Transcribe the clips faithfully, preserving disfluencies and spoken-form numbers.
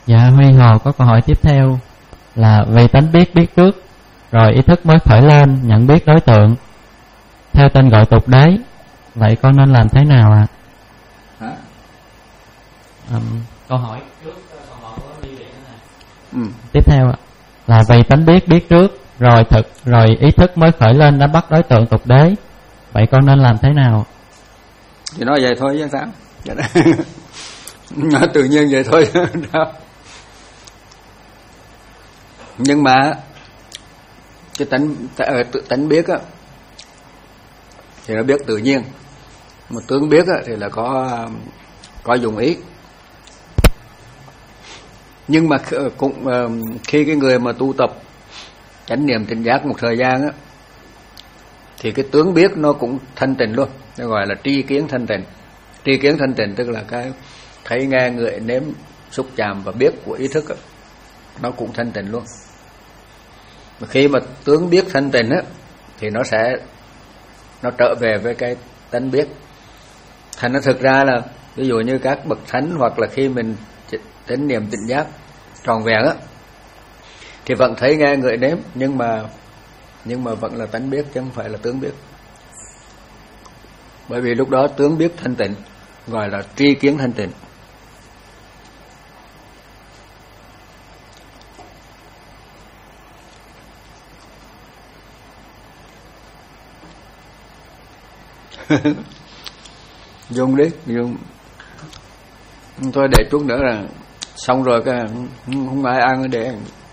Dạ, Huy Hồ có câu hỏi tiếp theo là vì tánh biết biết trước, rồi ý thức mới khởi lên nhận biết đối tượng, theo tên gọi tục đế, vậy con nên làm thế nào ạ? À? À, câu hỏi trước, câu hỏi của Ly Viện này. Ừ. Tiếp theo ạ, là vì tánh biết biết trước, rồi thực rồi ý thức mới khởi lên đã bắt đối tượng tục đế, vậy con nên làm thế nào? Thì nói vậy thôi chứ sao? Nói tự nhiên vậy thôi. Nhưng mà cái tánh tánh biết á thì nó biết tự nhiên, mà tướng biết á thì là có có dùng ý. Nhưng mà cũng khi cái người mà tu tập chánh niệm tỉnh giác một thời gian á, thì cái tướng biết nó cũng thanh tịnh luôn, nó gọi là tri kiến thanh tịnh. Tri kiến thanh tịnh tức là cái thấy nghe ngửi nếm xúc chạm và biết của ý thức á, nó cũng thanh tịnh luôn. Mà khi mà tướng biết thanh tịnh á thì nó sẽ nó trở về với cái tánh biết. Thành nó thực ra là ví dụ như các bậc thánh hoặc là khi mình chánh niệm tỉnh giác tròn vẹn á thì vẫn thấy nghe ngửi nếm, nhưng mà nhưng mà vẫn là tánh biết chứ không phải là tướng biết. Bởi vì lúc đó tướng biết thanh tịnh, gọi là tri kiến thanh tịnh. Dùng đi, dùng. Thôi để chút nữa là xong rồi cái không ai ăn để.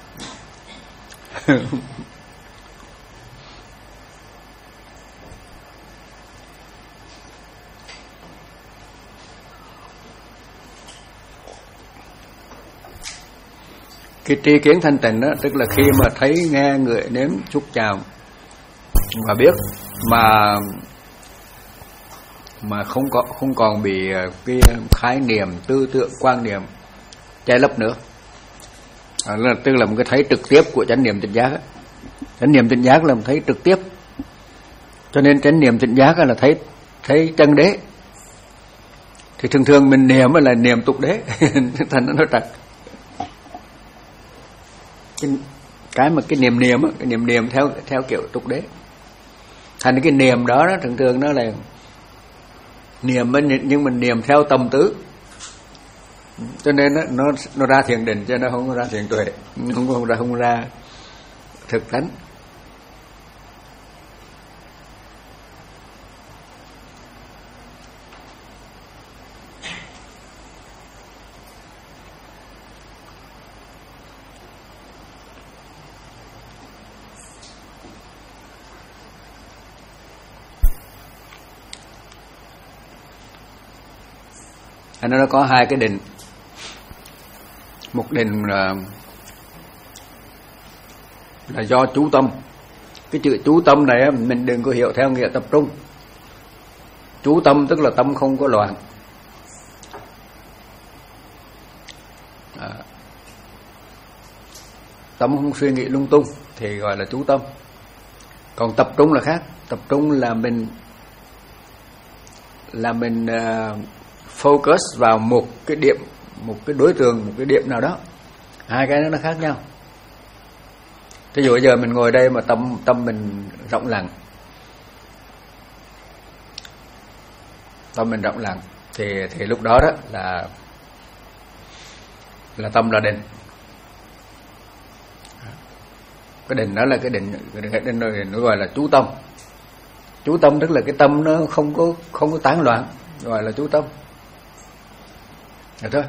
Cái tri kiến thanh tịnh đó tức là khi mà thấy nghe ngửi nếm xúc chạm và biết mà mà không có không còn bị cái khái niệm, tư tưởng, quan niệm che lấp nữa. À, là, tức là một cái thấy trực tiếp của chánh niệm tỉnh giác. Chánh niệm tỉnh giác là một thấy trực tiếp, cho nên chánh niệm tỉnh giác là thấy thấy chân đế. Thì thường thường mình niệm là niệm tục đế, thành nó trật. Cái, cái mà cái niệm niệm cái niệm niệm theo theo kiểu tục đế. Thành cái niệm đó, đó thường thường nó là niệm, nhưng mình niệm theo tâm tứ, cho nên nó nó, nó ra thiền định chứ nó không có ra thiền tuệ, không không ra không ra thực tánh. Anh nó có hai cái định. Một định là là do chú tâm. Cái chữ chú tâm này mình đừng có hiểu theo nghĩa tập trung. Chú tâm tức là tâm không có loạn. À, tâm không suy nghĩ lung tung thì gọi là chú tâm. Còn tập trung là khác. Tập trung là mình là mình uh, focus vào một cái điểm, một cái đối tượng, một cái điểm nào đó. Hai cái đó nó khác nhau. Ví dụ giờ mình ngồi đây mà tâm tâm mình rộng lặng, tâm mình rộng lặng thì thì lúc đó đó là là tâm là định. Cái định đó là cái định, cái định này nó gọi là chú tâm. Chú tâm tức là cái tâm nó không có không có tán loạn, gọi là chú tâm. Được thôi.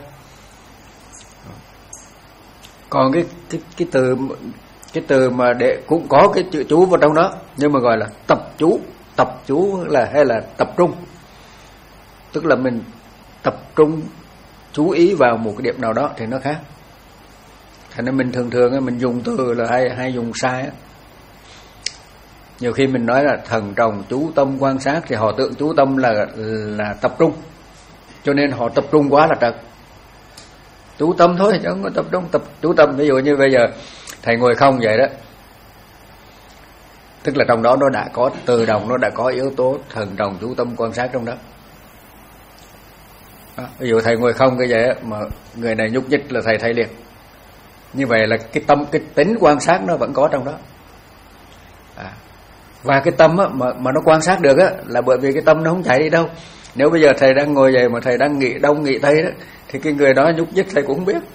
Còn cái cái cái từ cái từ mà để cũng có cái chữ chú vào trong đó, nhưng mà gọi là tập chú. Tập chú là hay là tập trung, tức là mình tập trung chú ý vào một cái điểm nào đó thì nó khác. Thành nên mình thường thường mình dùng từ là hay hay dùng sai á. Nhiều khi mình nói là thần trọng chú tâm quan sát thì họ tưởng chú tâm là là tập trung, cho nên họ tập trung quá là trật. Chú tâm thôi chứ không có tập trung. Tập chú tâm ví dụ như bây giờ thầy ngồi không vậy đó, tức là trong đó nó đã có tự động, nó đã có yếu tố thần trọng chú tâm quan sát trong đó. Đó, ví dụ thầy ngồi không cái vậy á, mà người này nhúc nhích là thầy thấy liền. Như vậy là cái tâm, cái tính quan sát nó vẫn có trong đó. À, và cái tâm á, mà, mà nó quan sát được á, là bởi vì cái tâm nó không chạy đi đâu. Nếu bây giờ thầy đang ngồi vậy mà thầy đang nghĩ đông nghĩ tây đó, thì cái người đó nhúc nhích thầy cũng không biết.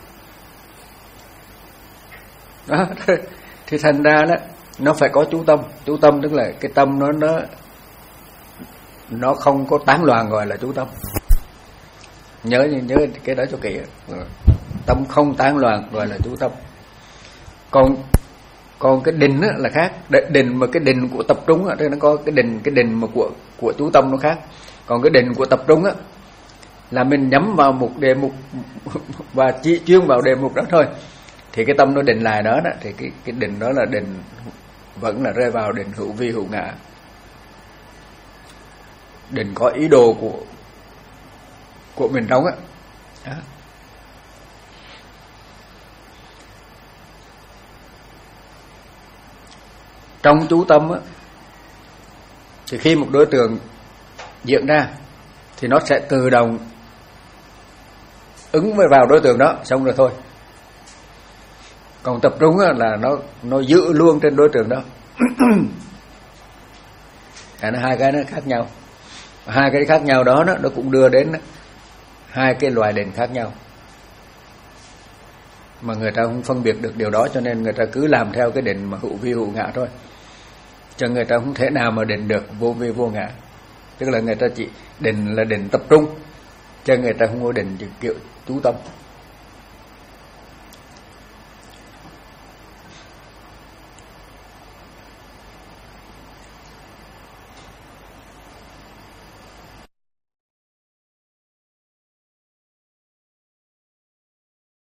Đó, thì thành ra đó, nó phải có chú tâm. Chú tâm tức là cái tâm nó nó nó không có tán loạn, gọi là chú tâm. Nhớ nhớ cái đó cho kỹ. Tâm không tán loạn gọi là chú tâm. Còn còn cái định á là khác. Định mà cái định của tập trung á, thì nó có cái định cái định mà của của chú tâm nó khác. Còn cái định của tập trung á là mình nhắm vào một đề mục và chỉ chuyên vào đề mục đó thôi, thì cái tâm nó định lại đó, đó thì cái cái định đó là định, vẫn là rơi vào định hữu vi hữu ngã, định có ý đồ của của mình trong á. Đó. Trong chú tâm á, thì khi một đối tượng diễn ra thì nó sẽ tự động ứng với vào đối tượng đó, xong rồi thôi. Còn tập trung á, là nó nó giữ luôn trên đối tượng đó. À, nó hai cái nó khác nhau. Hai cái khác nhau đó, nó cũng đưa đến hai cái loại định khác nhau, mà người ta không phân biệt được điều đó, cho nên người ta cứ làm theo cái định mà hữu vi hữu ngã thôi, cho người ta không thể nào mà định được vô vi vô ngã. Tức là người ta chỉ định là định tập trung, cho người ta không có định kiểu chú tâm.